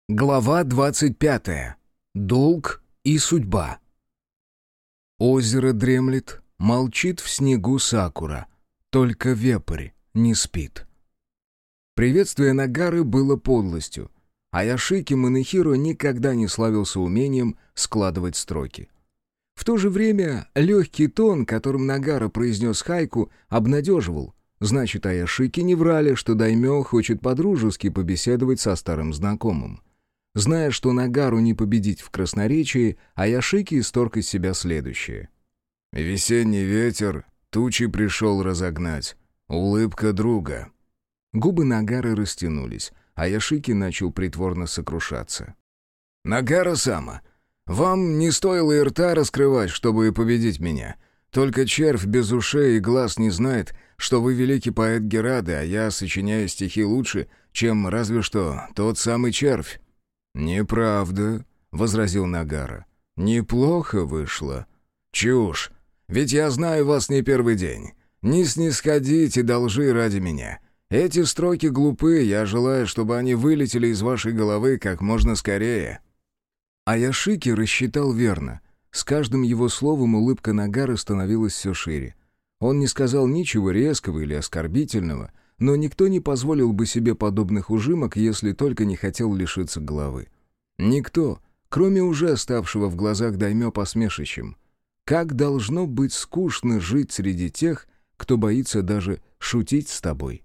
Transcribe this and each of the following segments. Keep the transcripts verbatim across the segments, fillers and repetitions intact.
Глава двадцать пятая. Долг и судьба. Озеро дремлет, молчит в снегу сакура, только вепрь не спит. Приветствие Нагары было подлостью, а Яшики Манэхиро никогда не славился умением складывать строки. В то же время легкий тон, которым Нагара произнес хайку, обнадеживал. Значит, Аяшики не врали, что даймё хочет по-дружески побеседовать со старым знакомым. Зная, что Нагару не победить в красноречии, Аяшики исторг из себя следующее. «Весенний ветер, тучи пришел разогнать. Улыбка друга». Губы Нагары растянулись, а Яшики начал притворно сокрушаться. «Нагара-сама, вам не стоило и рта раскрывать, чтобы победить меня. Только червь без ушей и глаз не знает, что вы великий поэт Герады, а я сочиняю стихи лучше, чем разве что тот самый червь». «Неправда», — возразил Нагара. «Неплохо вышло». «Чушь! Ведь я знаю вас не первый день. Не снисходите до лжи ради меня. Эти строки глупы, я желаю, чтобы они вылетели из вашей головы как можно скорее». А Яшики рассчитал верно. С каждым его словом улыбка Нагары становилась все шире. Он не сказал ничего резкого или оскорбительного, но никто не позволил бы себе подобных ужимок, если только не хотел лишиться головы. Никто, кроме уже ставшего в глазах даймё посмешищем. Как должно быть скучно жить среди тех, кто боится даже шутить с тобой.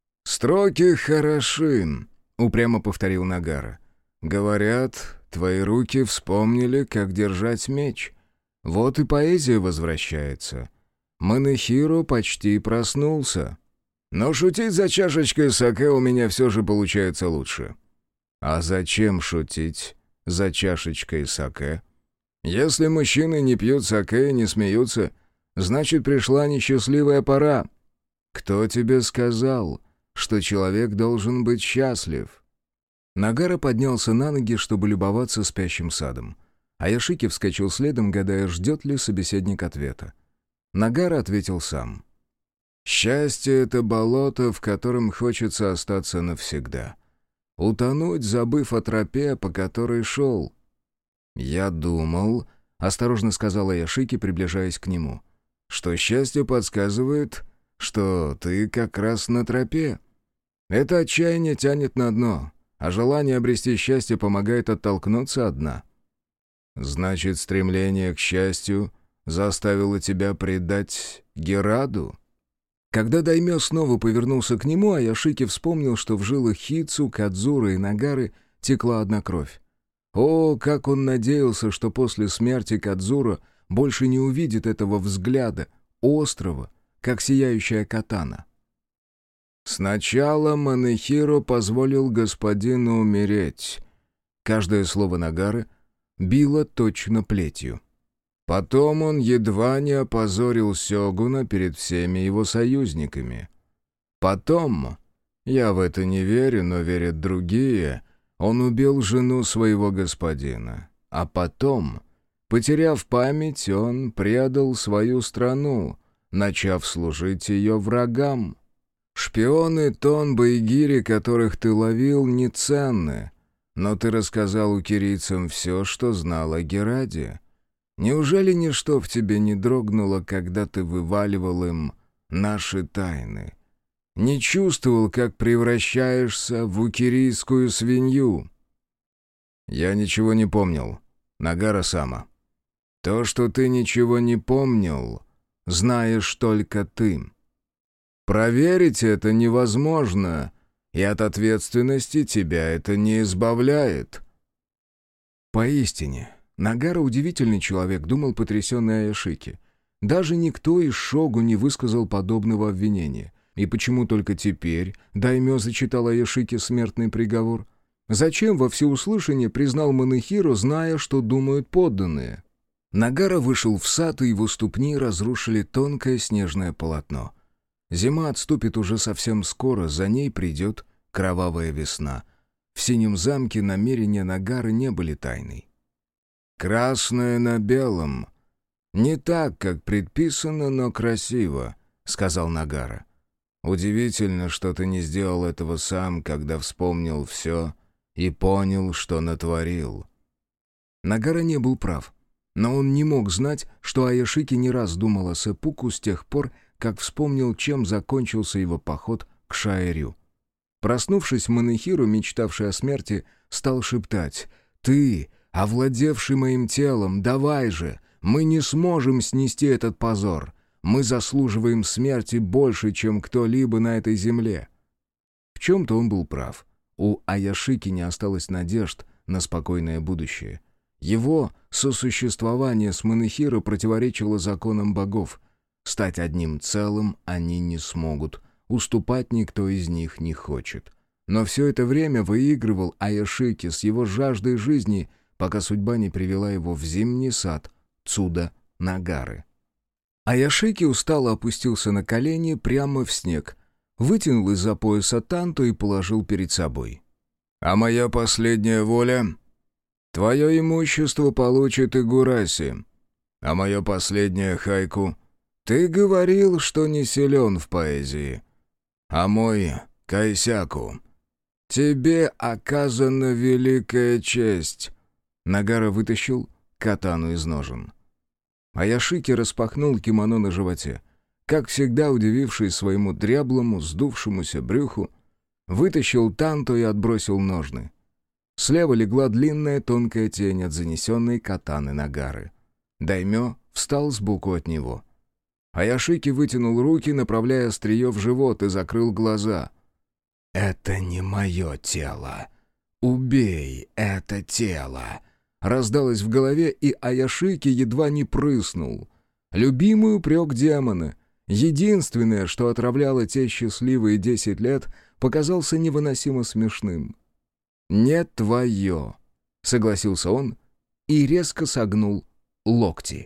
«Строки хороши», — упрямо повторил Нагара. «Говорят, твои руки вспомнили, как держать меч. Вот и поэзия возвращается. Манэхиро почти проснулся. Но шутить за чашечкой саке у меня все же получается лучше». «А зачем шутить за чашечкой саке? Если мужчины не пьют саке и не смеются, значит, пришла несчастливая пора. Кто тебе сказал, что человек должен быть счастлив?» Нагара поднялся на ноги, чтобы любоваться спящим садом. А Яшики вскочил следом, гадая, ждет ли собеседник ответа. Нагара ответил сам. «Счастье — это болото, в котором хочется остаться навсегда. Утонуть, забыв о тропе, по которой шел». «Я думал», — осторожно сказала Яшики, приближаясь к нему, «что счастье подсказывает, что ты как раз на тропе. Это отчаяние тянет на дно, а желание обрести счастье помогает оттолкнуться от дна». «Значит, стремление к счастью заставило тебя предать Гераду?» Когда даймё снова повернулся к нему, Аяшики вспомнил, что в жилах Хицу, Кадзуры и Нагары текла одна кровь. О, как он надеялся, что после смерти Кадзура больше не увидит этого взгляда, острого, как сияющая катана. «Сначала Манэхиро позволил господину умереть». Каждое слово Нагары било точно плетью. «Потом он едва не опозорил сёгуна перед всеми его союзниками. Потом, я в это не верю, но верят другие, он убил жену своего господина. А потом, потеряв память, он предал свою страну, начав служить ее врагам. Шпионы Тонба и Гири, которых ты ловил, не ценны, но ты рассказал укирийцам все, что знал о Гераде. Неужели ничто в тебе не дрогнуло, когда ты вываливал им наши тайны? Не чувствовал, как превращаешься в укирийскую свинью?» «Я ничего не помнил, Нагара-сама». «То, что ты ничего не помнил, знаешь только ты. Проверить это невозможно, и от ответственности тебя это не избавляет». Поистине, Нагара удивительный человек, думал потрясенный Аяшики. Даже никто из шогу не высказал подобного обвинения. И почему только теперь даймё зачитал Аяшики смертный приговор? Зачем во всеуслышание признал Манэхиро, зная, что думают подданные? Нагара вышел в сад, и его ступни разрушили тонкое снежное полотно. Зима отступит уже совсем скоро, за ней придет кровавая весна. В синем замке намерения Нагары не были тайной. «Красное на белом. Не так, как предписано, но красиво», — сказал Нагара. «Удивительно, что ты не сделал этого сам, когда вспомнил все и понял, что натворил». Нагара не был прав, но он не мог знать, что Аяшики не раз думал о сэппуку с тех пор, как вспомнил, чем закончился его поход к Шаэрю. Проснувшись, Манэхиру, мечтавший о смерти, стал шептать: «Ты, овладевший моим телом, давай же! Мы не сможем снести этот позор! Мы заслуживаем смерти больше, чем кто-либо на этой земле!» В чем-то он был прав. У Аяшики не осталось надежд на спокойное будущее. Его сосуществование с Манэхиро противоречило законам богов. Стать одним целым они не смогут, уступать никто из них не хочет. Но все это время выигрывал Аяшики с его жаждой жизни, пока судьба не привела его в зимний сад Цуда-Нагары. Аяшики устало опустился на колени прямо в снег, вытянул из-за пояса танту и положил перед собой. «А моя последняя воля? Твое имущество получит Игураси. А мое последнее хайку? Ты говорил, что не силен в поэзии. А мой кайсяку? Тебе оказана великая честь». Нагара вытащил катану из ножен. Аяшики распахнул кимоно на животе. Как всегда, удивившись своему дряблому, сдувшемуся брюху, вытащил танто и отбросил ножны. Слева легла длинная тонкая тень от занесенной катаны Нагары. Даймё встал сбоку от него. Аяшики вытянул руки, направляя острие в живот, и закрыл глаза. «Это не мое тело. Убей это тело!» Раздалось в голове, и Аяшики едва не прыснул. Любимый упрек демона, единственное, что отравляло те счастливые десять лет, показался невыносимо смешным. «Не твое», — согласился он и резко согнул локти.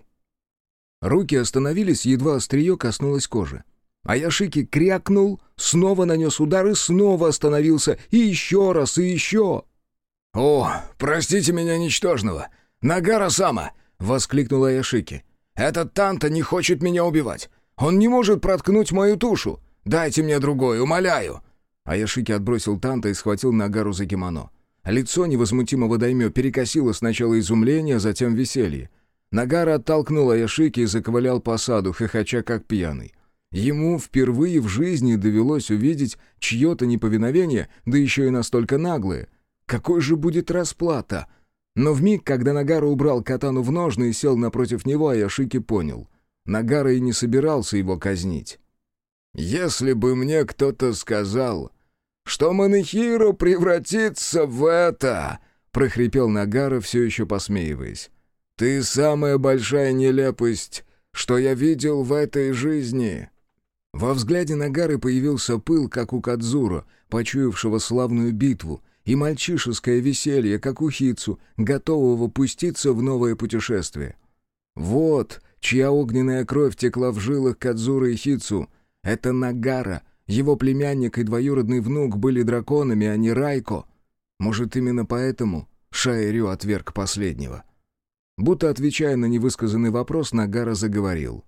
Руки остановились, едва острие коснулось кожи. Аяшики крякнул, снова нанес удар и снова остановился, и еще раз, и еще. «О, простите меня, ничтожного! Нагара-сама!» — воскликнул Аяшики. «Этот Танто не хочет меня убивать! Он не может проткнуть мою тушу! Дайте мне другой, умоляю!» Аяшики отбросил Танто и схватил Нагару за кимоно. Лицо невозмутимого даймё перекосило сначала изумление, а затем веселье. Нагара оттолкнул Аяшики и заковылял по саду, хохоча как пьяный. Ему впервые в жизни довелось увидеть чье-то неповиновение, да еще и настолько наглое. Какой же будет расплата? Но вмиг, когда Нагара убрал катану в ножны и сел напротив него, Аяшики понял. Нагара и не собирался его казнить. «Если бы мне кто-то сказал, что Манэхиро превратится в это!» — прохрипел Нагара, все еще посмеиваясь. «Ты самая большая нелепость, что я видел в этой жизни!» Во взгляде Нагары появился пыл, как у Кадзуро, почуявшего славную битву, и мальчишеское веселье, как у Хицу, готового пуститься в новое путешествие. Вот чья огненная кровь текла в жилах Кадзуро и Хицу. Это Нагара, его племянник и двоюродный внук были драконами, а не Райко. Может, именно поэтому Шаэрю отверг последнего. Будто отвечая на невысказанный вопрос, Нагара заговорил.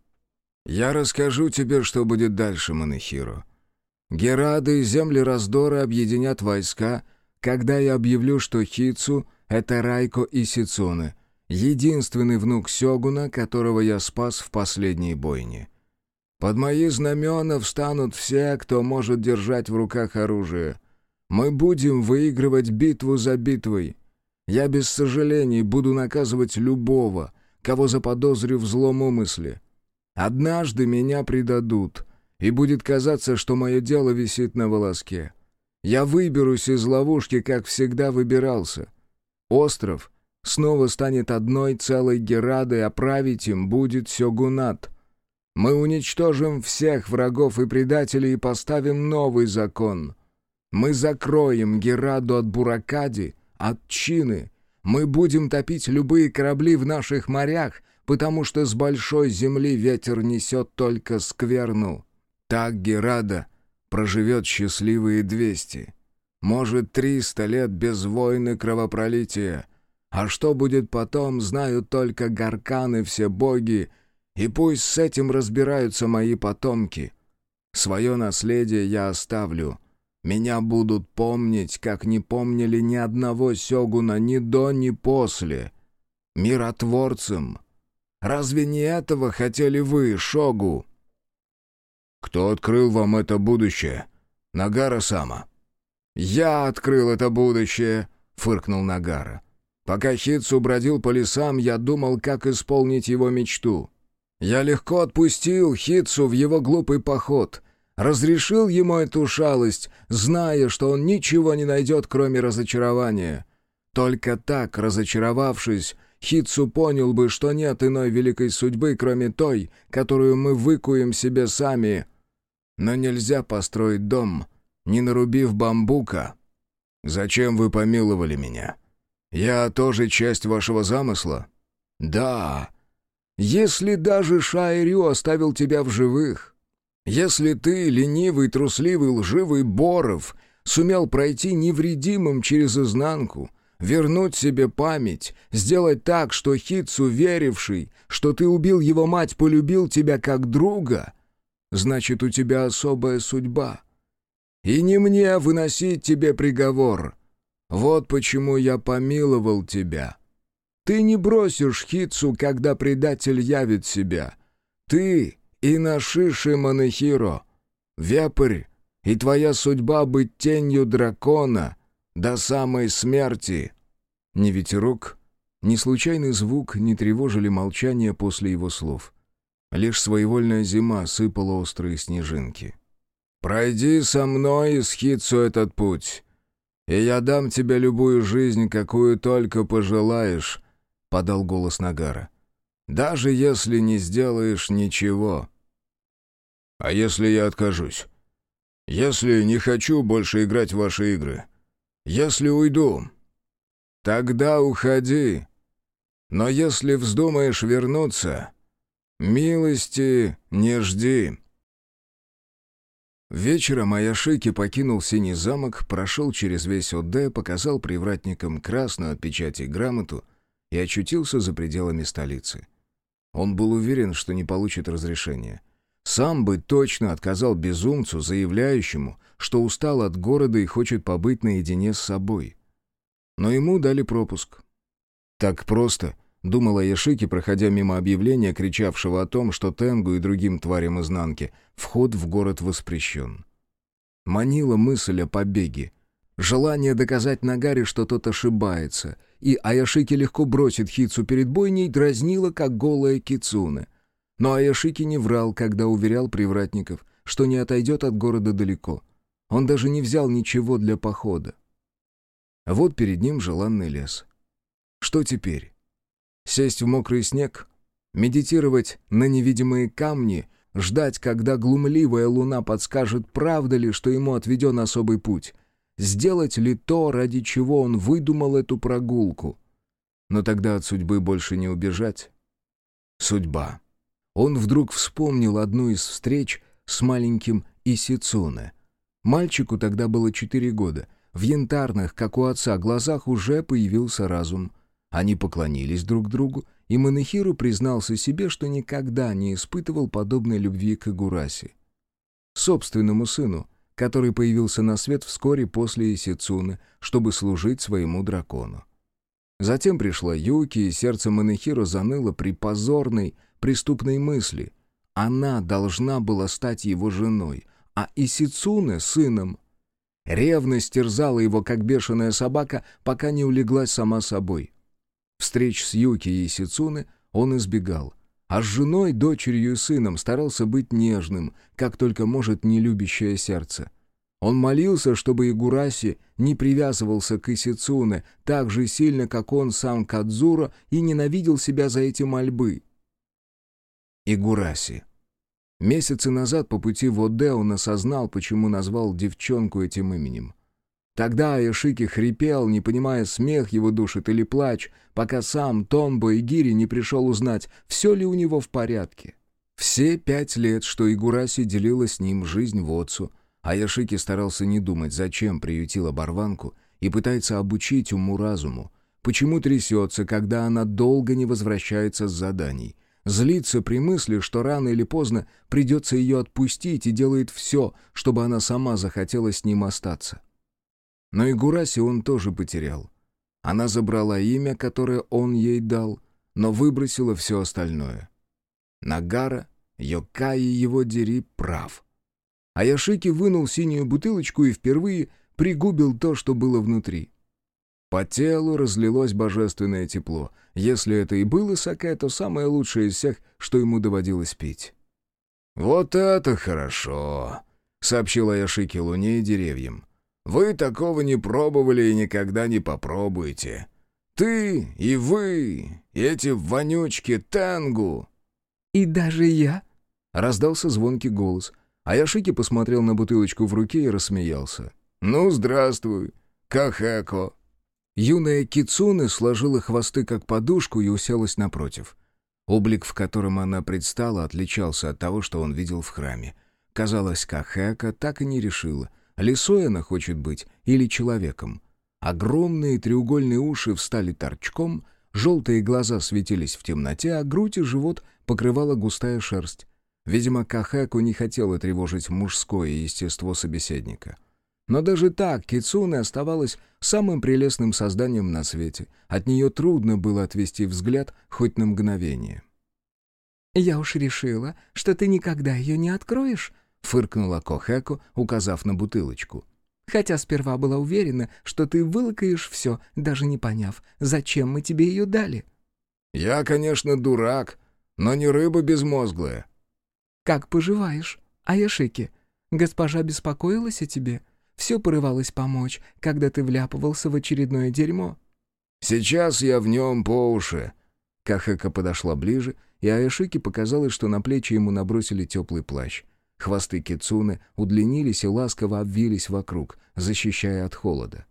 «Я расскажу тебе, что будет дальше, Манэхиро. Герады и земли раздора объединят войска, когда я объявлю, что Хицу — это Райко и Сицуне, единственный внук сёгуна, которого я спас в последней бойне. Под мои знамена встанут все, кто может держать в руках оружие. Мы будем выигрывать битву за битвой. Я без сожалений буду наказывать любого, кого заподозрю в злом умысле. Однажды меня предадут, и будет казаться, что мое дело висит на волоске. Я выберусь из ловушки, как всегда выбирался. Остров снова станет одной целой Герадой, а править им будет сёгунат. Мы уничтожим всех врагов и предателей и поставим новый закон. Мы закроем Гераду от Буракади, от Чины. Мы будем топить любые корабли в наших морях, потому что с большой земли ветер несет только скверну. Так Герада проживет счастливые двести, может, триста лет без войн и кровопролития. А что будет потом, знают только Гаркан и все боги, и пусть с этим разбираются мои потомки. Свое наследие я оставлю Меня будут помнить, как не помнили ни одного сёгуна ни до, ни после. Миротворцем. Разве не этого хотели вы, Шогу?» «Кто открыл вам это будущее? Нагара-сама». «Я открыл это будущее», — фыркнул Нагара. «Пока Хитсу бродил по лесам, я думал, как исполнить его мечту. Я легко отпустил Хитсу в его глупый поход, разрешил ему эту шалость, зная, что он ничего не найдет, кроме разочарования. Только так, разочаровавшись, Хитсу понял бы, что нет иной великой судьбы, кроме той, которую мы выкуем себе сами. Но нельзя построить дом, не нарубив бамбука. Зачем вы помиловали меня? Я тоже часть вашего замысла?» «Да. Если даже Шаирю оставил тебя в живых, если ты, ленивый, трусливый, лживый Боров, сумел пройти невредимым через изнанку, вернуть себе память, сделать так, что Хитсу, веривший, что ты убил его мать, полюбил тебя как друга, значит, у тебя особая судьба. И не мне выносить тебе приговор. Вот почему я помиловал тебя. Ты не бросишь Хитсу, когда предатель явит себя. Ты и Нашиши Манэхиро, вепрь, и твоя судьба быть тенью дракона до самой смерти». Ни ветерок, ни случайный звук не тревожили молчание после его слов. Лишь своевольная зима сыпала острые снежинки. «Пройди со мной из Хитсу этот путь, и я дам тебе любую жизнь, какую только пожелаешь», — подал голос Нагара. «Даже если не сделаешь ничего». «А если я откажусь? Если не хочу больше играть в ваши игры? Если уйду?» «Тогда уходи. Но если вздумаешь вернуться, милости не жди». Вечером Аяшики покинул Синий замок, прошел через весь Оде, показал привратникам красную от печати грамоту и очутился за пределами столицы. Он был уверен, что не получит разрешения. Сам бы точно отказал безумцу, заявляющему, что устал от города и хочет побыть наедине с собой. Но ему дали пропуск. Так просто, думал Аяшики, проходя мимо объявления, кричавшего о том, что Тенгу и другим тварям изнанки вход в город воспрещен. Манила мысль о побеге. Желание доказать Нагаре, что тот ошибается, и Аяшики легко бросит Хитсу перед бойней, дразнило, как голая кицуне. Но Аяшики не врал, когда уверял привратников, что не отойдет от города далеко. Он даже не взял ничего для похода. Вот перед ним желанный лес. Что теперь? Сесть в мокрый снег? Медитировать на невидимые камни? Ждать, когда глумливая луна подскажет, правда ли, что ему отведен особый путь? Сделать ли то, ради чего он выдумал эту прогулку? Но тогда от судьбы больше не убежать. Судьба. Он вдруг вспомнил одну из встреч с маленьким Исицуне. Мальчику тогда было четыре года. В янтарных, как у отца, глазах уже появился разум. Они поклонились друг другу, и Манэхиру признался себе, что никогда не испытывал подобной любви к Игураси. Собственному сыну, который появился на свет вскоре после Исицуне, чтобы служить своему дракону. Затем пришла Юки, и сердце Манэхиру заныло при позорной, преступной мысли. Она должна была стать его женой, а Исицуне — сыном. Ревность терзала его, как бешеная собака, пока не улеглась сама собой. Встреч с Юки и Исицуне он избегал, а с женой, дочерью и сыном старался быть нежным, как только может нелюбящее сердце. Он молился, чтобы Игураси не привязывался к Исицуне так же сильно, как он сам к Адзуро, и ненавидел себя за эти мольбы. Игураси. Месяцы назад по пути в Оде он осознал, почему назвал девчонку этим именем. Тогда Аяшики хрипел, не понимая, смех его душит или плач, пока сам Томбо и Гири не пришел узнать, все ли у него в порядке. Все пять лет, что Игураси делила с ним жизнь в Отцу, Аяшики старался не думать, зачем приютил оборванку, и пытается обучить уму-разуму, почему трясется, когда она долго не возвращается с заданий, Злится при мысли, что рано или поздно придется ее отпустить, и делает все, чтобы она сама захотела с ним остаться. Но и Гураси он тоже потерял. Она забрала имя, которое он ей дал, но выбросила все остальное. Нагара, Йокаи его дери, прав. Аяшики вынул синюю бутылочку и впервые пригубил то, что было внутри. По телу разлилось божественное тепло. Если это и было саке, то самое лучшее из всех, что ему доводилось пить. «Вот это хорошо!» — сообщил Аяшики луне и деревьям. «Вы такого не пробовали и никогда не попробуете. Ты и вы, и эти вонючки Тенгу!» «И даже я?» — раздался звонкий голос. Аяшики посмотрел на бутылочку в руке и рассмеялся. «Ну, здравствуй, Кахэко!» Юная Кицуне сложила хвосты как подушку и уселась напротив. Облик, в котором она предстала, отличался от того, что он видел в храме. Казалось, Кахэко так и не решила, лисой она хочет быть или человеком. Огромные треугольные уши встали торчком, желтые глаза светились в темноте, а грудь и живот покрывала густая шерсть. Видимо, Кахэко не хотела тревожить мужское естество собеседника. Но даже так Кицуне оставалась самым прелестным созданием на свете. От нее трудно было отвести взгляд хоть на мгновение. «Я уж решила, что ты никогда ее не откроешь», — фыркнула Кахэко, указав на бутылочку. «Хотя сперва была уверена, что ты вылакаешь все, даже не поняв, зачем мы тебе ее дали». «Я, конечно, дурак, но не рыба безмозглая». «Как поживаешь, Аяшики? Госпожа беспокоилась о тебе? Все порывалось помочь, когда ты вляпывался в очередное дерьмо». «Сейчас я в нем по уши». Кахэко подошла ближе, и Аяшики показалось, что на плечи ему набросили теплый плащ. Хвосты Кицуне удлинились и ласково обвились вокруг, защищая от холода.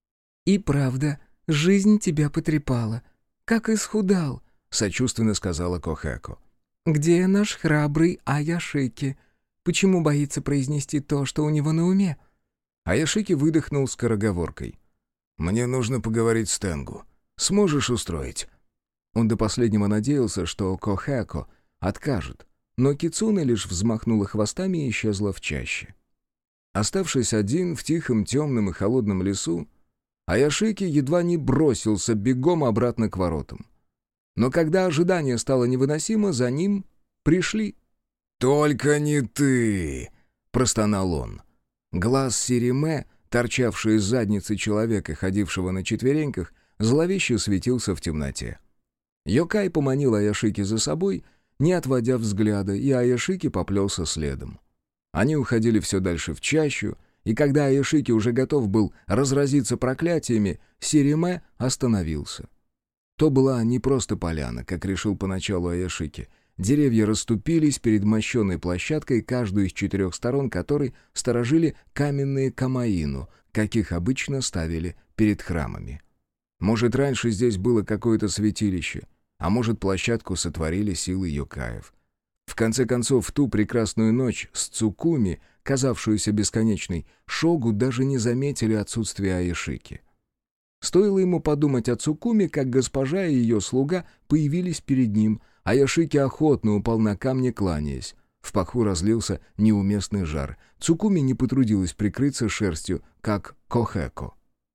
«И правда, жизнь тебя потрепала. Как исхудал», — сочувственно сказала Кахэко. «Где наш храбрый Аяшики? Почему боится произнести то, что у него на уме?» Аяшики выдохнул скороговоркой. «Мне нужно поговорить с Тенгу. Сможешь устроить?» Он до последнего надеялся, что Кахэко откажет, но Кицуне лишь взмахнула хвостами и исчезла в чаще. Оставшись один в тихом, темном и холодном лесу, Аяшики едва не бросился бегом обратно к воротам. Но когда ожидание стало невыносимо, за ним пришли. «Только не ты!» — простонал он. Глаз Сириме, торчавший из задницы человека, ходившего на четвереньках, зловеще светился в темноте. Йокай поманил Аяшики за собой, не отводя взгляда, и Аяшики поплелся следом. Они уходили все дальше в чащу, и когда Аяшики уже готов был разразиться проклятиями, Сириме остановился. То была не просто поляна, как решил поначалу Аяшики. Деревья расступились перед мощеной площадкой, каждую из четырех сторон которой сторожили каменные камаину, каких обычно ставили перед храмами. Может, раньше здесь было какое-то святилище, а может, площадку сотворили силы йокаев. В конце концов, в ту прекрасную ночь с Цукуми, казавшуюся бесконечной, Шогу даже не заметили отсутствие Аяшики. Стоило ему подумать о Цукуми, как госпожа и ее слуга появились перед ним, Аяшики охотно упал на камни, кланяясь. В паху разлился неуместный жар. Цукуми не потрудилась прикрыться шерстью, как Кахэко.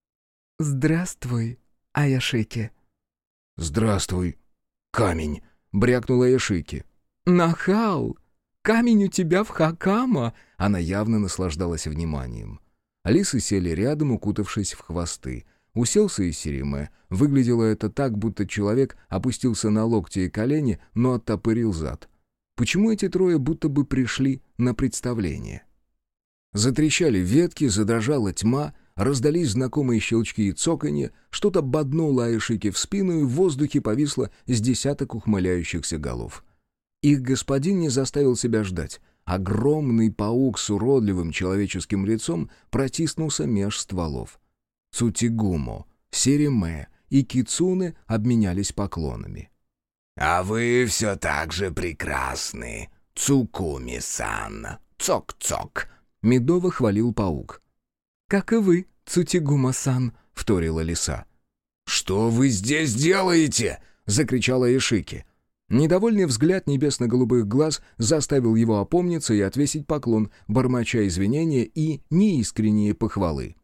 «Здравствуй, Аяшики». «Здравствуй, камень», — брякнула Аяшики. «Нахал! Камень у тебя в Хакама!» Она явно наслаждалась вниманием. Лисы сели рядом, укутавшись в хвосты. Уселся и Сириме. Выглядело это так, будто человек опустился на локти и колени, но оттопырил зад. Почему эти трое будто бы пришли на представление? Затрещали ветки, задрожала тьма, раздались знакомые щелчки и цоканье, что-то боднуло Аяшики в спину, и в воздухе повисло с десяток ухмыляющихся голов. Их господин не заставил себя ждать. Огромный паук с уродливым человеческим лицом протиснулся меж стволов. Цутигумо, Сириме и Кицуне обменялись поклонами. «А вы все так же прекрасны, Цукуми-сан! Цок-цок!» — медово хвалил паук. «Как и вы, Цутигумо-сан!» — вторила лиса. «Что вы здесь делаете?» — закричала Аяшики. Недовольный взгляд небесно-голубых глаз заставил его опомниться и отвесить поклон, бормоча извинения и неискренние похвалы.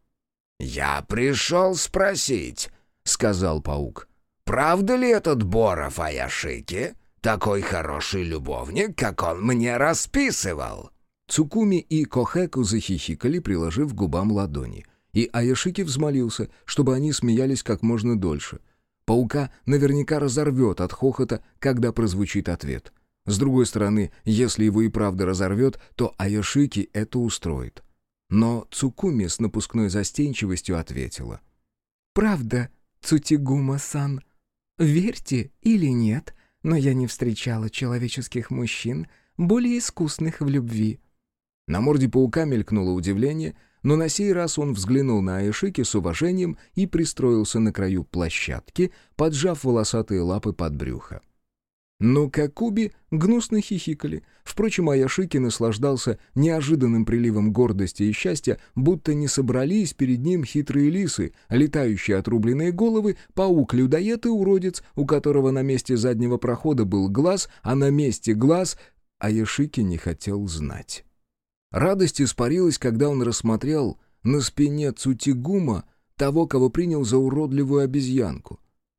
«Я пришел спросить», — сказал паук, — «правда ли этот Боров Аяшики такой хороший любовник, как он мне расписывал?» Цукуми и Кохеку захихикали, приложив к губам ладони. И Аяшики взмолился, чтобы они смеялись как можно дольше. Паука наверняка разорвет от хохота, когда прозвучит ответ. С другой стороны, если его и правда разорвет, то Аяшики это устроит. Но Цукуми с напускной застенчивостью ответила. «Правда, Цутигума-сан. Верьте или нет, но я не встречала человеческих мужчин, более искусных в любви». На морде паука мелькнуло удивление, но на сей раз он взглянул на Аяшики с уважением и пристроился на краю площадки, поджав волосатые лапы под брюхо. Но Какуби гнусно хихикали. Впрочем, Аяшики наслаждался неожиданным приливом гордости и счастья, будто не собрались перед ним хитрые лисы, летающие отрубленные головы, паук-людоед и уродец, у которого на месте заднего прохода был глаз, а на месте глаз Аяшики не хотел знать. Радость испарилась, когда он рассмотрел на спине Цутигума того, кого принял за уродливую обезьянку.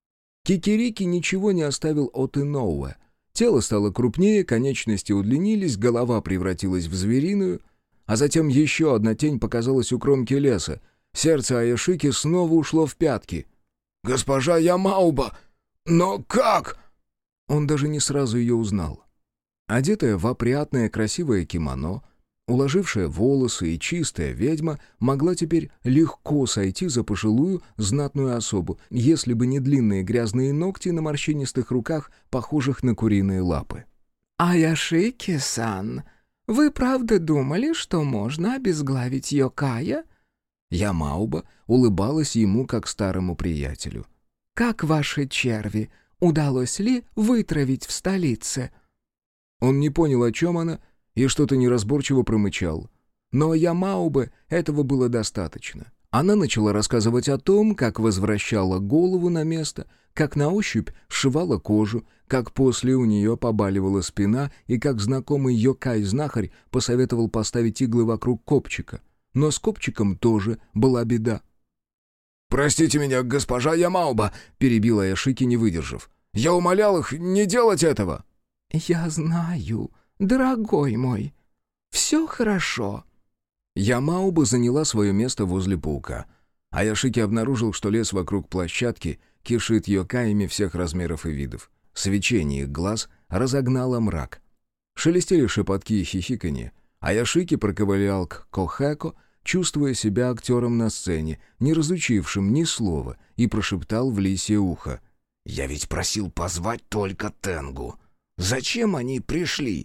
Кикирики ничего не оставил от Иноуэ. Тело стало крупнее, конечности удлинились, голова превратилась в звериную, а затем еще одна тень показалась у кромки леса. Сердце Аяшики снова ушло в пятки. «Госпожа Ямауба! Но как?» Он даже не сразу ее узнал. Одетая в опрятное красивое кимоно, уложившая волосы и чистая ведьма могла теперь легко сойти за пожилую знатную особу, если бы не длинные грязные ногти на морщинистых руках, похожих на куриные лапы. «Аяшики-сан, вы правда думали, что можно обезглавить Йокая?» Ямауба улыбалась ему, как старому приятелю. «Как ваши черви? Удалось ли вытравить в столице?» Он не понял, о чем она, и что-то неразборчиво промычал. Но Ямаубе этого было достаточно. Она начала рассказывать о том, как возвращала голову на место, как на ощупь сшивала кожу, как после у нее побаливала спина и как знакомый Йокай-знахарь посоветовал поставить иглы вокруг копчика. Но с копчиком тоже была беда. «Простите меня, госпожа Ямауба!» — перебила Аяшики, не выдержав. «Я умолял их не делать этого!» «Я знаю, дорогой мой, все хорошо». Ямауба заняла свое место возле паука. Аяшики обнаружил, что лес вокруг площадки кишит йокаями всех размеров и видов. Свечение их глаз разогнало мрак. Шелестели шепотки и хихиканье. Аяшики проковылял к Кохеко, чувствуя себя актером на сцене, не разучившим ни слова, и прошептал в лисье ухо. «Я ведь просил позвать только Тенгу. Зачем они пришли?»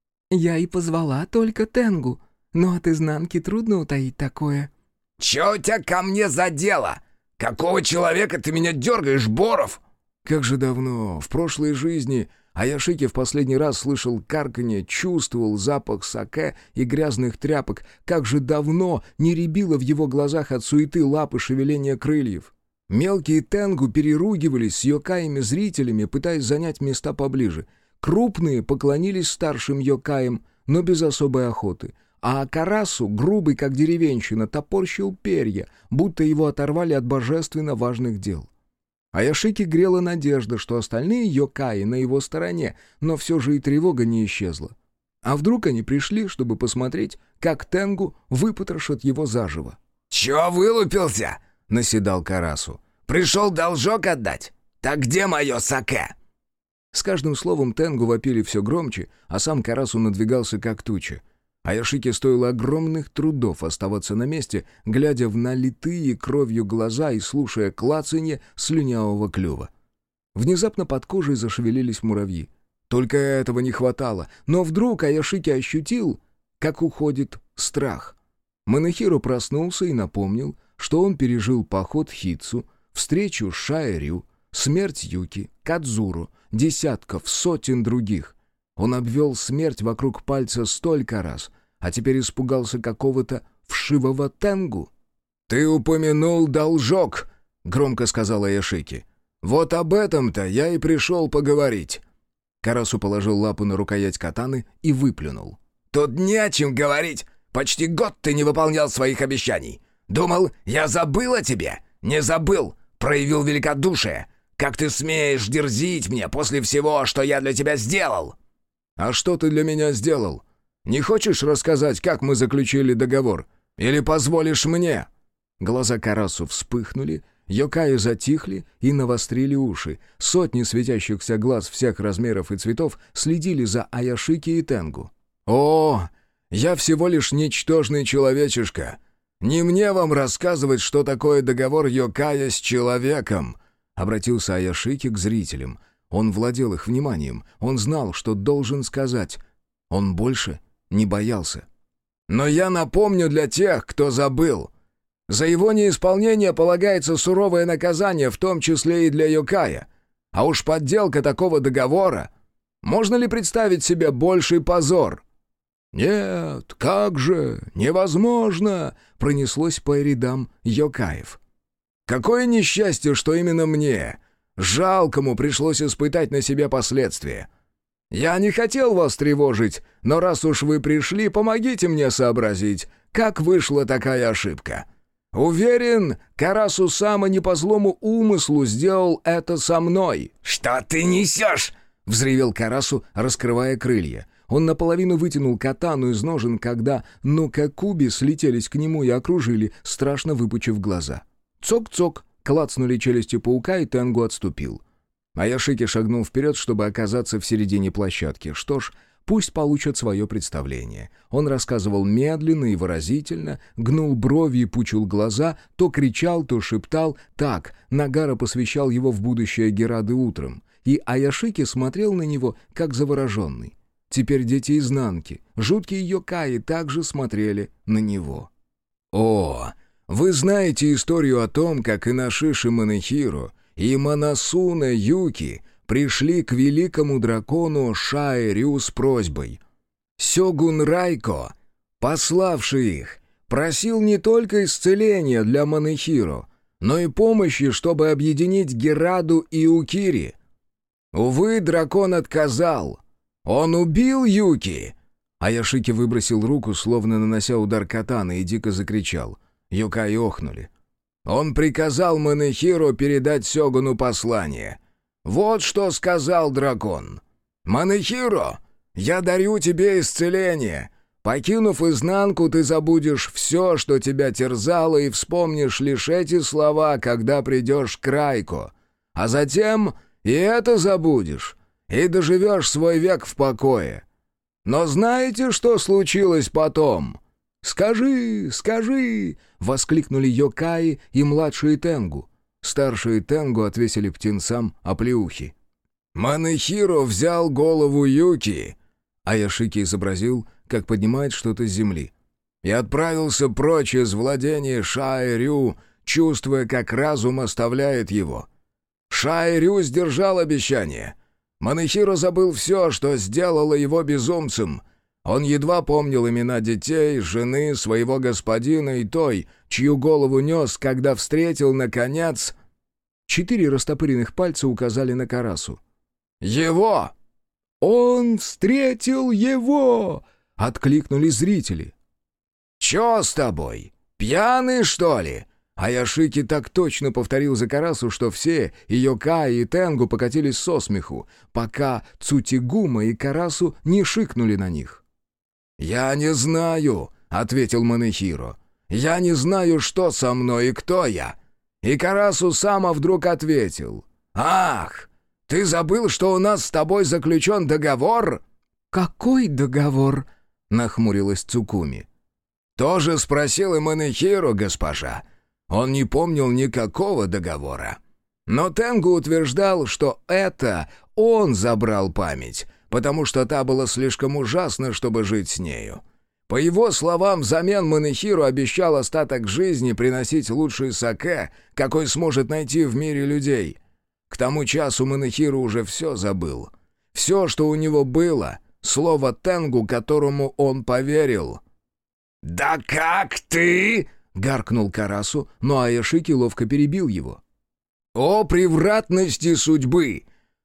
«Я и позвала только Тенгу, но от изнанки трудно утаить такое». «Чё у тебя ко мне за дело? Какого человека ты меня дергаешь, Боров?» Как же давно, в прошлой жизни, Аяшики в последний раз слышал карканье, чувствовал запах саке и грязных тряпок, как же давно не рябило в его глазах от суеты лап и шевеления крыльев. Мелкие тенгу переругивались с йокаями-зрителями, пытаясь занять места поближе. Крупные поклонились старшим йокаям, но без особой охоты. А Карасу, грубый как деревенщина, топорщил перья, будто его оторвали от божественно важных дел. Аяшики грела надежда, что остальные йокаи на его стороне, но все же и тревога не исчезла. А вдруг они пришли, чтобы посмотреть, как тенгу выпотрошат его заживо? «Чё вылупился?» — наседал Карасу. «Пришел должок отдать? Так где мое саке?» С каждым словом тенгу вопили все громче, а сам Карасу надвигался как туча. Аяшике стоило огромных трудов оставаться на месте, глядя в налитые кровью глаза и слушая клацанье слюнявого клюва. Внезапно под кожей зашевелились муравьи. Только этого не хватало, но вдруг Аяшике ощутил, как уходит страх. Манэхиро проснулся и напомнил, что он пережил поход Хитсу, встречу с Шаэрю, смерть Юки, Кадзуру, десятков, сотен других. Он обвел смерть вокруг пальца столько раз, а теперь испугался какого-то вшивого тенгу. «Ты упомянул должок», — громко сказала Аяшики. «Вот об этом-то я и пришел поговорить». Карасу положил лапу на рукоять катаны и выплюнул. «Тут не о чем говорить. Почти год ты не выполнял своих обещаний. Думал, я забыл о тебе? Не забыл. Проявил великодушие. Как ты смеешь дерзить мне после всего, что я для тебя сделал?» «А что ты для меня сделал? Не хочешь рассказать, как мы заключили договор? Или позволишь мне?» Глаза Карасу вспыхнули, йокаи затихли и навострили уши. Сотни светящихся глаз всех размеров и цветов следили за Аяшики и Тенгу. «О, я всего лишь ничтожный человечишка. Не мне вам рассказывать, что такое договор йокая с человеком», — обратился Аяшики к зрителям. Он владел их вниманием, он знал, что должен сказать. Он больше не боялся. «Но я напомню для тех, кто забыл. За его неисполнение полагается суровое наказание, в том числе и для йокая. А уж подделка такого договора... Можно ли представить себе больший позор?» «Нет, как же, невозможно!» — пронеслось по рядам йокаев. «Какое несчастье, что именно мне, жалкому, пришлось испытать на себе последствия. Я не хотел вас тревожить, но раз уж вы пришли, помогите мне сообразить, как вышла такая ошибка. Уверен, Карасу-сама не по злому умыслу сделал это со мной». «Что ты несешь?» — взревел Карасу, раскрывая крылья. Он наполовину вытянул катану из ножен, когда Нукакуби слетелись к нему и окружили, страшно выпучив глаза. Цок-цок, клацнули челюсти паука, и Тенгу отступил. Аяшики шагнул вперед, чтобы оказаться в середине площадки. Что ж, пусть получат свое представление. Он рассказывал медленно и выразительно, гнул брови и пучил глаза, то кричал, то шептал. Так Нагара посвящал его в будущее Герады утром, и Аяшики смотрел на него, как завороженный. Теперь дети изнанки, жуткие йокаи, также смотрели на него. «О, вы знаете историю о том, как Инашиши Манэхиро и Манасуне Юки пришли к великому дракону Шаэ-Рю с просьбой. Сёгун Райко, пославший их, просил не только исцеления для Манэхиро, но и помощи, чтобы объединить Гераду и Укири. Увы, дракон отказал. Он убил Юки!» Аяшики выбросил руку, словно нанося удар катаны, и дико закричал. Йокаи охнули. «Он приказал Манэхиро передать Сёгуну послание. Вот что сказал дракон. «Манэхиро, я дарю тебе исцеление. Покинув изнанку, ты забудешь все, что тебя терзало, и вспомнишь лишь эти слова, когда придешь к Райко. А затем и это забудешь, и доживешь свой век в покое. Но знаете, что случилось потом?» «Скажи, скажи!» — воскликнули йокаи и младшие Тенгу. Старшие Тенгу отвесили птенцам оплеухи. «Манэхиро взял голову Юки», — Аяшики изобразил, как поднимает что-то с земли, «и отправился прочь из владения Шаэ-Рю, чувствуя, как разум оставляет его. Шаэ-Рю сдержал обещание. Манэхиро забыл все, что сделало его безумцем. Он едва помнил имена детей, жены, своего господина и той, чью голову нес, когда встретил, наконец...» Четыре растопыренных пальца указали на Карасу. «Его!» «Он встретил его!» — откликнули зрители. «Чё с тобой? Пьяный, что ли?» Аяшики так точно повторил за Карасу, что все, и йокаи, и Тенгу покатились со смеху, пока Цутигума и Карасу не шикнули на них. «Я не знаю», — ответил Манэхиро. «Я не знаю, что со мной и кто я». И Карасу-сама вдруг ответил. «Ах, ты забыл, что у нас с тобой заключен договор?» «Какой договор?» — нахмурилась Цукуми. «Тоже спросил и Манэхиро, госпожа. Он не помнил никакого договора. Но Тенгу утверждал, что это он забрал память, потому что та была слишком ужасна, чтобы жить с нею. По его словам, взамен Манэхиро обещал остаток жизни приносить лучший саке, какой сможет найти в мире людей. К тому часу Манэхиро уже все забыл. Все, что у него было, слово Тенгу, которому он поверил». «Да как ты?» — гаркнул Карасу, но Аяшики ловко перебил его. «О превратности судьбы!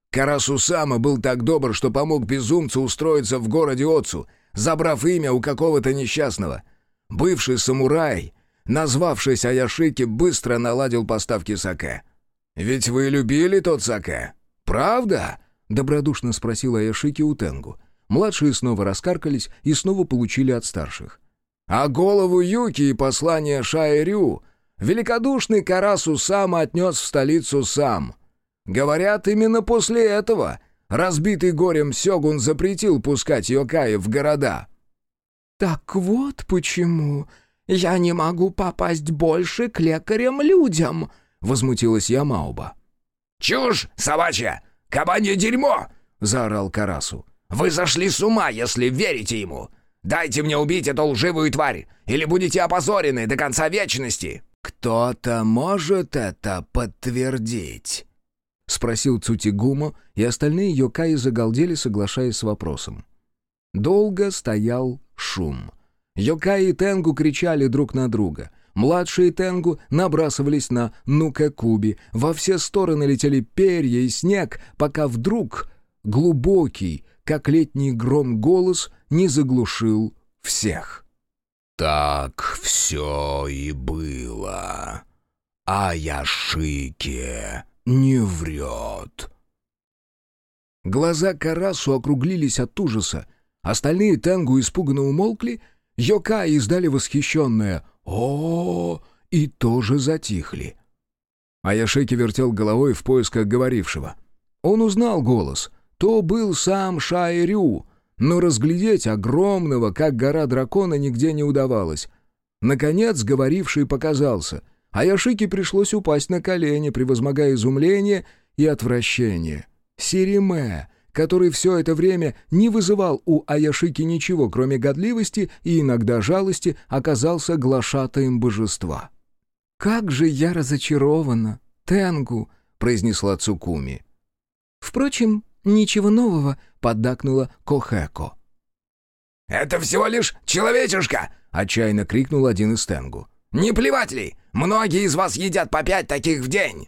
Карасу-сама был так добр, что помог безумцу устроиться в городе Оцу, забрав имя у какого-то несчастного. Бывший самурай, назвавшись Аяшики, быстро наладил поставки саке. «Ведь вы любили тот саке? Правда?» — добродушно спросил Аяшики у Тенгу. Младшие снова раскаркались и снова получили от старших. «А голову Юки и послание Шаэрю великодушный Карасу-сама отнес в столицу сам. Говорят, именно после этого разбитый горем сёгун запретил пускать йокаи в города». «Так вот почему я не могу попасть больше к лекарям-людям», — возмутилась Ямаоба. «Чушь собачья! Кабанье дерьмо!» — заорал Карасу. «Вы зашли с ума, если верите ему! Дайте мне убить эту лживую тварь, или будете опозорены до конца вечности!» «Кто-то может это подтвердить?» — спросил Цутигумо, и остальные йокаи загалдели, соглашаясь с вопросом. Долго стоял шум. Йокаи и Тенгу кричали друг на друга. Младшие Тенгу набрасывались на Нукакуби. Во все стороны летели перья и снег, пока вдруг глубокий, как летний гром, голос не заглушил всех. «Так все и было. Аяшики не врет». Глаза Карасу округлились от ужаса. Остальные Тенгу испуганно умолкли, йокаи издали восхищенное «О-о-о!» и тоже затихли. Аяшики вертел головой в поисках говорившего. Он узнал голос. То был сам Шаэрю, но разглядеть огромного, как гора дракона, нигде не удавалось. Наконец говоривший показался. Аяшики пришлось упасть на колени, превозмогая изумление и отвращение. Сириме, который все это время не вызывал у Аяшики ничего, кроме годливости и иногда жалости, оказался глашатаем божества. «Как же я разочарована, Тенгу!» — произнесла Цукуми. «Впрочем, ничего нового», — поддакнула Кохэко. «Это всего лишь человечушка!» — отчаянно крикнул один из Тенгу. «Не плевать ли? Многие из вас едят по пять таких в день!»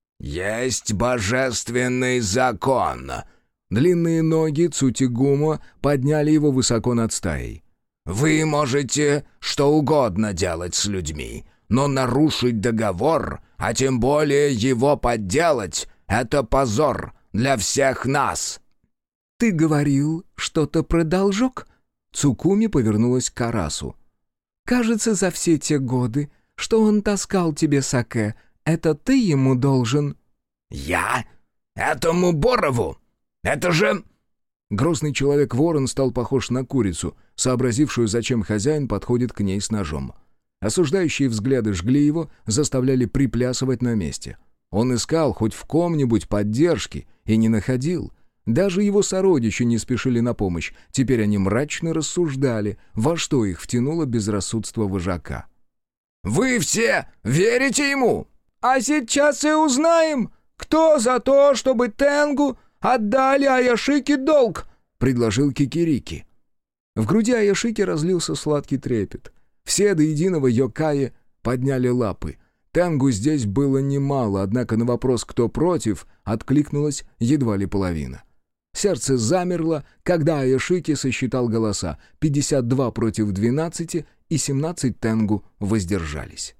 «Есть божественный закон!» Длинные ноги Цутигумо подняли его высоко над стаей. «Вы можете что угодно делать с людьми, но нарушить договор, а тем более его подделать, это позор для всех нас!» «Ты говорил что-то про должок?» Цукуми повернулась к Карасу. «Кажется, за все те годы, что он таскал тебе саке, это ты ему должен». «Я? Этому Борову? Это же...» Грозный человек-ворон стал похож на курицу, сообразившую, зачем хозяин подходит к ней с ножом. Осуждающие взгляды жгли его, заставляли приплясывать на месте. Он искал хоть в ком-нибудь поддержки и не находил. Даже его сородичи не спешили на помощь. Теперь они мрачно рассуждали, во что их втянуло безрассудство вожака. «Вы все верите ему?» «А сейчас и узнаем, кто за то, чтобы Тенгу отдали Аяшики долг», — предложил Кикирики. В груди Аяшики разлился сладкий трепет. Все до единого йокаи подняли лапы. Тенгу здесь было немало, однако на вопрос «кто против?» откликнулась едва ли половина. Сердце замерло, когда Аяшики сосчитал голоса. пятьдесят два против двенадцати, и семнадцать Тенгу воздержались.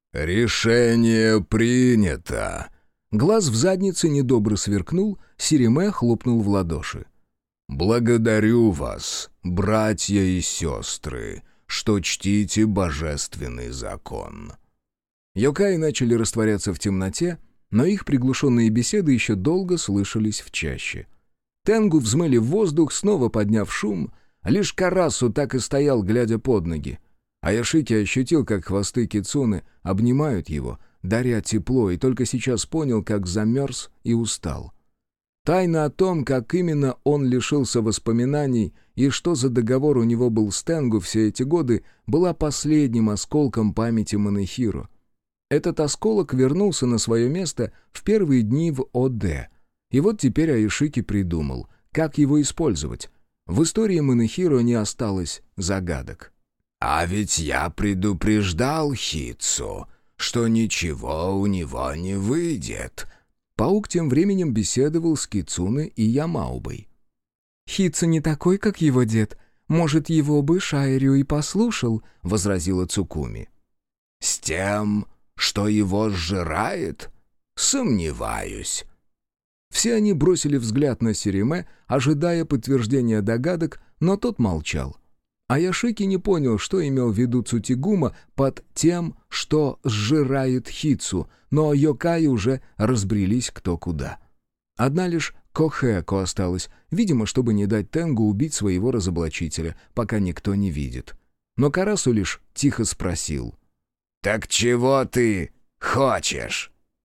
«Решение принято!» Глаз в заднице недобро сверкнул, Сириме хлопнул в ладоши. «Благодарю вас, братья и сестры, что чтите божественный закон». Йокаи начали растворяться в темноте, но их приглушенные беседы еще долго слышались в чаще. Тенгу взмыли в воздух, снова подняв шум, лишь Карасу так и стоял, глядя под ноги. Аяшики ощутил, как хвосты кицуны обнимают его, даря тепло, и только сейчас понял, как замерз и устал. Тайна о том, как именно он лишился воспоминаний и что за договор у него был с Тенгу все эти годы, была последним осколком памяти Монохиро. Этот осколок вернулся на свое место в первые дни в Оде. И вот теперь Аяшики придумал, как его использовать. В истории Монохиро не осталось загадок. «А ведь я предупреждал Хитсу, что ничего у него не выйдет», Паук тем временем беседовал с Кицуне и Ямаубой. «Хитсу не такой, как его дед. Может, его бы Шаэрю и послушал», — возразила Цукуми. «С тем, что его сжирает? Сомневаюсь». Все они бросили взгляд на Сериме, ожидая подтверждения догадок, но тот молчал. Аяшики не понял, что имел в виду Цутигума под тем, что сжирает Хитсу, но йокаи уже разбрелись кто куда. Одна лишь Кохэко осталась, видимо, чтобы не дать Тенгу убить своего разоблачителя, пока никто не видит. Но Карасу лишь тихо спросил. «Так чего ты хочешь?»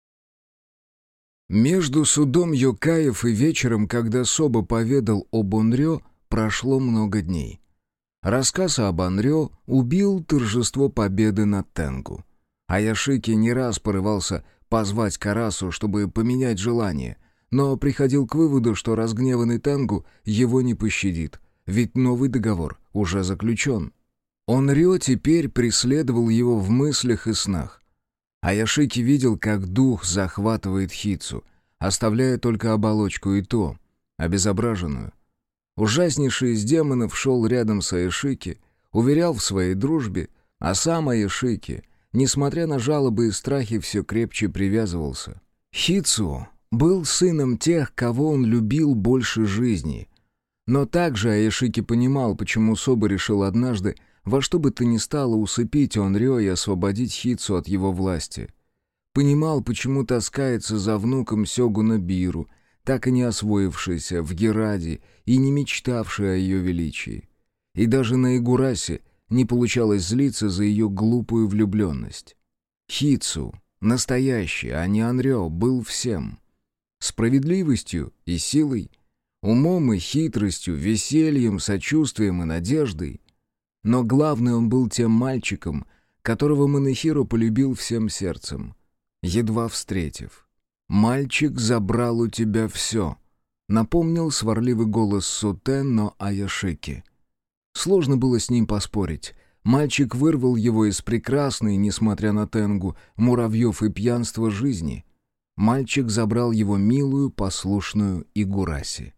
Между судом йокаев и вечером, когда Соба поведал об Онрё, прошло много дней. Рассказ об Онрё убил торжество победы над Тенгу. Аяшики не раз порывался позвать Карасу, чтобы поменять желание, но приходил к выводу, что разгневанный Тенгу его не пощадит, ведь новый договор уже заключен. Онрё теперь преследовал его в мыслях и снах. Аяшики видел, как дух захватывает Хитсу, оставляя только оболочку и то, обезображенную. Ужаснейший из демонов шел рядом с Аяшики, уверял в своей дружбе, а сам Аяшики, несмотря на жалобы и страхи, все крепче привязывался. Хитсу был сыном тех, кого он любил больше жизни. Но также Аяшики понимал, почему Соба решил однажды во что бы то ни стало усыпить Онрё и освободить Хитсу от его власти. Понимал, почему таскается за внуком Сёгуна Биру, так и не освоившийся в Гераде и не мечтавший о ее величии. И даже на Игурасе не получалось злиться за ее глупую влюбленность. Хитсу, настоящий, а не Онрё, был всем. Справедливостью и силой, умом и хитростью, весельем, сочувствием и надеждой. Но главное, он был тем мальчиком, которого Манэхиро полюбил всем сердцем, едва встретив. «Мальчик забрал у тебя все», — напомнил сварливый голос Сутен, но Аяшики. Сложно было с ним поспорить. Мальчик вырвал его из прекрасной, несмотря на Тенгу, муравьев и пьянства жизни. Мальчик забрал его милую, послушную Игураси.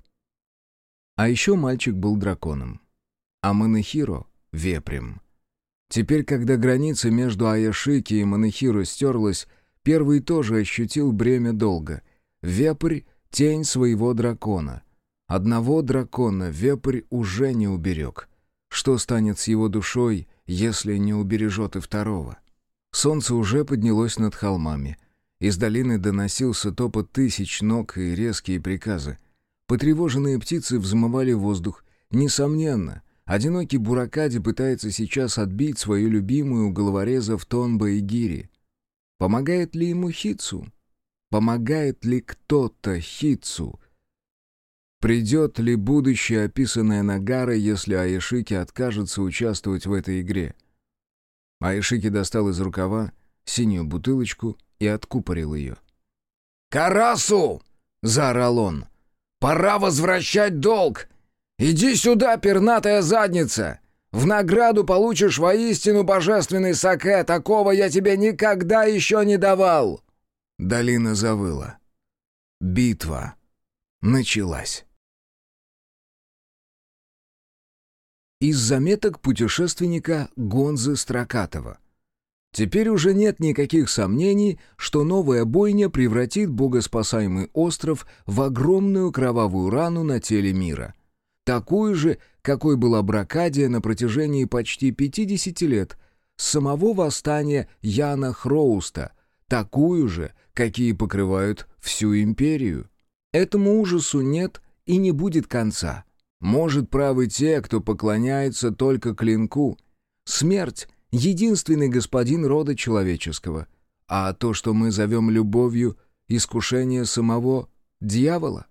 А еще мальчик был драконом. А Манэхиро — вепрем. Теперь, когда граница между Аяшики и Манэхиро стерлась, первый тоже ощутил бремя долга. Вепрь — тень своего дракона. Одного дракона вепрь уже не уберег. Что станет с его душой, если не убережет и второго? Солнце уже поднялось над холмами. Из долины доносился топот тысяч ног и резкие приказы. Потревоженные птицы взмывали воздух. Несомненно, одинокий Буракади пытается сейчас отбить свою любимую у головорезов Тонба и Гири. Помогает ли ему Хитсу? Помогает ли кто-то Хитсу? Придет ли будущее, описанное Нагарой, если Аяшики откажется участвовать в этой игре? Аяшики достал из рукава синюю бутылочку и откупорил ее. «Карасу!» — заорал он. «Пора возвращать долг! Иди сюда, пернатая задница! В награду получишь воистину божественный саке, такого я тебе никогда еще не давал!» Долина завыла. Битва началась. Из заметок путешественника Гонзы Строкатова. Теперь уже нет никаких сомнений, что новая бойня превратит богоспасаемый остров в огромную кровавую рану на теле мира. Такую же, какой была Бракадия на протяжении почти пятидесяти лет, с самого восстания Яна Хроуста, такую же, какие покрывают всю империю. Этому ужасу нет и не будет конца. Может, правы те, кто поклоняется только клинку. Смерть — единственный господин рода человеческого, а то, что мы зовем любовью, искушение самого дьявола.